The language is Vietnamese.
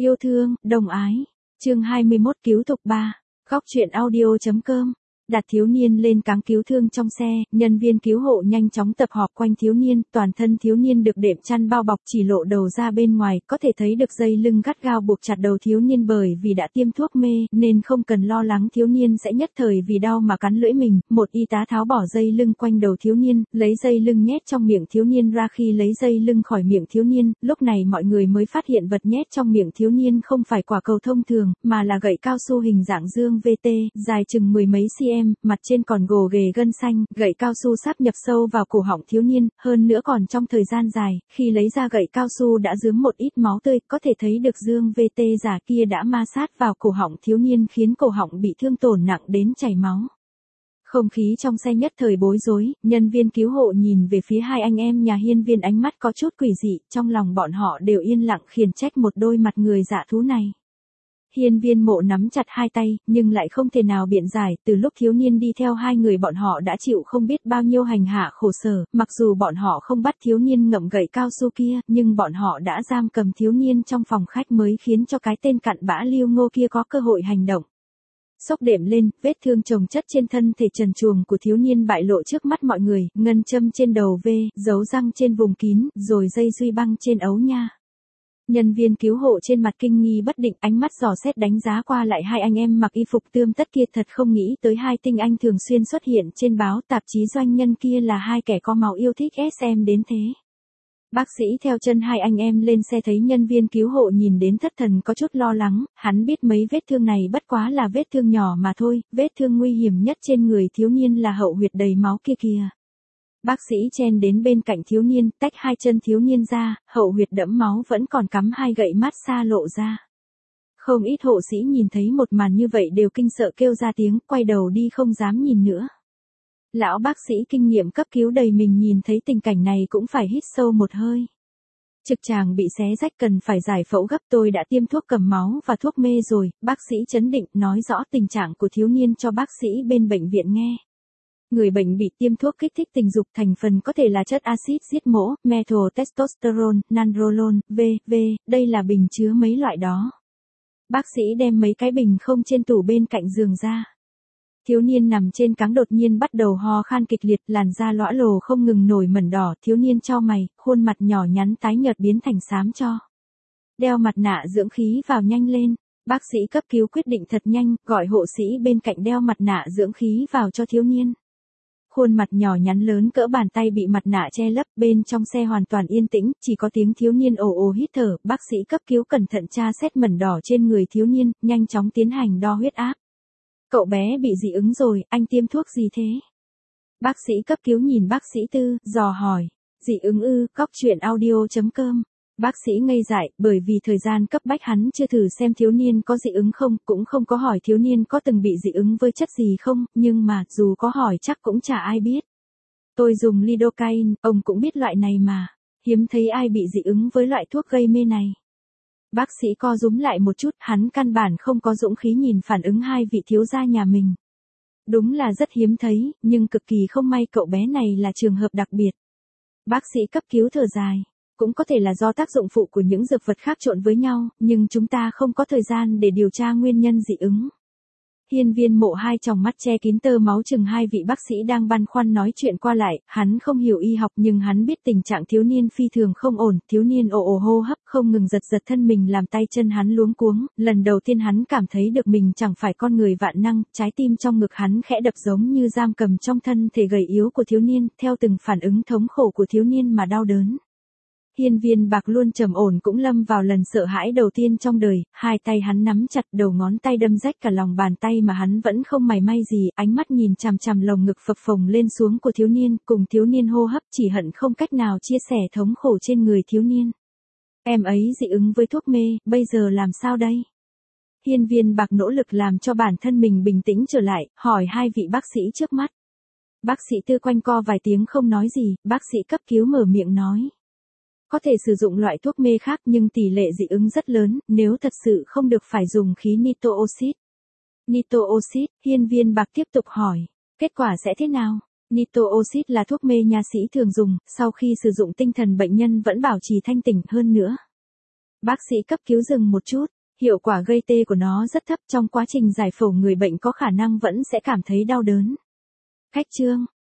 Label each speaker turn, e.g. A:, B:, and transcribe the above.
A: Yêu thương, đồng ái. Chương 21 cứu tục 3. Góc truyện audio.com. Đặt thiếu niên lên cáng cứu thương trong xe, nhân viên cứu hộ nhanh chóng tập họp quanh thiếu niên, toàn thân thiếu niên được đệm chăn bao bọc, chỉ lộ đầu ra bên ngoài, có thể thấy được dây lưng gắt gao buộc chặt đầu thiếu niên, bởi vì đã tiêm thuốc mê, nên không cần lo lắng thiếu niên sẽ nhất thời vì đau mà cắn lưỡi mình. Một y tá tháo bỏ dây lưng quanh đầu thiếu niên, lấy dây lưng nhét trong miệng thiếu niên ra. Khi lấy dây lưng khỏi miệng thiếu niên, lúc này mọi người mới phát hiện vật nhét trong miệng thiếu niên không phải quả cầu thông thường, mà là gậy cao su hình dạng dương VT, dài chừng mười mấy cm, mặt trên còn gồ ghề gân xanh. Gậy cao su sáp nhập sâu vào cổ họng thiếu niên, hơn nữa còn trong thời gian dài. Khi lấy ra gậy cao su đã rướm một ít máu tươi, có thể thấy được dương VT giả kia đã ma sát vào cổ họng thiếu niên, khiến cổ họng bị thương tổn nặng đến chảy máu. Không khí trong xe nhất thời bối rối, nhân viên cứu hộ nhìn về phía hai anh em nhà hiên viên, ánh mắt có chút quỷ dị, trong lòng bọn họ đều yên lặng khiển trách một đôi mặt người dạ thú này. Hiên viên Mộ nắm chặt hai tay, nhưng lại không thể nào biện giải. Từ lúc thiếu niên đi theo hai người bọn họ đã chịu không biết bao nhiêu hành hạ khổ sở, mặc dù bọn họ không bắt thiếu niên ngậm gậy cao su kia, nhưng bọn họ đã giam cầm thiếu niên trong phòng khách mới khiến cho cái tên cặn bã Lưu Ngô kia có cơ hội hành động. Xốc đệm lên, vết thương chồng chất trên thân thể trần truồng của thiếu niên bại lộ trước mắt mọi người, ngân châm trên đầu V, dấu răng trên vùng kín, rồi dây duy băng trên ấu nha. Nhân viên cứu hộ trên mặt kinh nghi bất định, ánh mắt dò xét đánh giá qua lại hai anh em mặc y phục tươm tất kia, thật không nghĩ tới hai tinh anh thường xuyên xuất hiện trên báo tạp chí doanh nhân kia là hai kẻ có máu yêu thích SM đến thế. Bác sĩ theo chân hai anh em lên xe thấy nhân viên cứu hộ nhìn đến thất thần, có chút lo lắng. Hắn biết mấy vết thương này bất quá là vết thương nhỏ mà thôi, vết thương nguy hiểm nhất trên người thiếu niên là hậu huyệt đầy máu kia kìa. Bác sĩ chen đến bên cạnh thiếu niên, tách hai chân thiếu niên ra, hậu huyệt đẫm máu vẫn còn cắm hai gậy massage lộ ra. Không ít hộ sĩ nhìn thấy một màn như vậy đều kinh sợ kêu ra tiếng, quay đầu đi không dám nhìn nữa. Lão bác sĩ kinh nghiệm cấp cứu đầy mình nhìn thấy tình cảnh này cũng phải hít sâu một hơi. Trực tràng bị xé rách cần phải giải phẫu gấp, tôi đã tiêm thuốc cầm máu và thuốc mê rồi. Bác sĩ trấn định nói rõ tình trạng của thiếu niên cho bác sĩ bên bệnh viện nghe. Người bệnh bị tiêm thuốc kích thích tình dục, thành phần có thể là chất axit giết mổ, methyl testosterone, nandrolone, v.v. Đây là bình chứa mấy loại đó. Bác sĩ đem mấy cái bình không trên tủ bên cạnh giường ra. Thiếu niên nằm trên cáng đột nhiên bắt đầu ho khan kịch liệt, làn da lõa lồ không ngừng nổi mẩn đỏ. Thiếu niên chau mày, khuôn mặt nhỏ nhắn tái nhợt biến thành xám cho. Đeo mặt nạ dưỡng khí vào nhanh lên. Bác sĩ cấp cứu quyết định thật nhanh, gọi hộ sĩ bên cạnh đeo mặt nạ dưỡng khí vào cho thiếu niên. Khuôn mặt nhỏ nhắn lớn cỡ bàn tay bị mặt nạ che lấp, bên trong xe hoàn toàn yên tĩnh, chỉ có tiếng thiếu niên ồ ồ hít thở. Bác sĩ cấp cứu cẩn thận tra xét mẩn đỏ trên người thiếu niên, nhanh chóng tiến hành đo huyết áp. Cậu bé bị dị ứng rồi, anh tiêm thuốc gì thế? Bác sĩ cấp cứu nhìn bác sĩ Tư, dò hỏi. Dị ứng ư? Góc truyện audio.com. Bác sĩ ngây dại, bởi vì thời gian cấp bách hắn chưa thử xem thiếu niên có dị ứng không, cũng không có hỏi thiếu niên có từng bị dị ứng với chất gì không, nhưng mà dù có hỏi chắc cũng chả ai biết. Tôi dùng lidocaine, ông cũng biết loại này mà. Hiếm thấy ai bị dị ứng với loại thuốc gây mê này. Bác sĩ co rúm lại một chút, hắn căn bản không có dũng khí nhìn phản ứng hai vị thiếu gia nhà mình. Đúng là rất hiếm thấy, nhưng cực kỳ không may cậu bé này là trường hợp đặc biệt. Bác sĩ cấp cứu thở dài. Cũng có thể là do tác dụng phụ của những dược vật khác trộn với nhau, nhưng chúng ta không có thời gian để điều tra nguyên nhân dị ứng. Hiên viên Mộ hai tròng mắt che kín tơ máu chừng hai vị bác sĩ đang băn khoăn nói chuyện qua lại. Hắn không hiểu y học nhưng hắn biết tình trạng thiếu niên phi thường không ổn. Thiếu niên ồ ồ hô hấp không ngừng, giật giật thân mình làm tay chân hắn luống cuống. Lần đầu tiên hắn cảm thấy được mình chẳng phải con người vạn năng. Trái tim trong ngực hắn khẽ đập giống như giam cầm trong thân thể gầy yếu của thiếu niên, theo từng phản ứng thống khổ của thiếu niên mà đau đớn. Hiên viên Bạc luôn trầm ổn cũng lâm vào lần sợ hãi đầu tiên trong đời, hai tay hắn nắm chặt, đầu ngón tay đâm rách cả lòng bàn tay mà hắn vẫn không mảy may gì, ánh mắt nhìn chằm chằm lồng ngực phập phồng lên xuống của thiếu niên, cùng thiếu niên hô hấp, chỉ hận không cách nào chia sẻ thống khổ trên người thiếu niên. Em ấy dị ứng với thuốc mê, bây giờ làm sao đây? Hiên viên Bạc nỗ lực làm cho bản thân mình bình tĩnh trở lại, hỏi hai vị bác sĩ trước mắt. Bác sĩ Tư quanh co vài tiếng không nói gì, bác sĩ cấp cứu mở miệng nói. Có thể sử dụng loại thuốc mê khác nhưng tỷ lệ dị ứng rất lớn, nếu thật sự không được phải dùng khí nitro oxit. Nitro oxit, hiên viên Bạc tiếp tục hỏi, kết quả sẽ thế nào? Nitro oxit là thuốc mê nha sĩ thường dùng, sau khi sử dụng tinh thần bệnh nhân vẫn bảo trì thanh tỉnh hơn nữa. Bác sĩ cấp cứu dừng một chút, hiệu quả gây tê của nó rất thấp, trong quá trình giải phẫu người bệnh có khả năng vẫn sẽ cảm thấy đau đớn. Khách trương,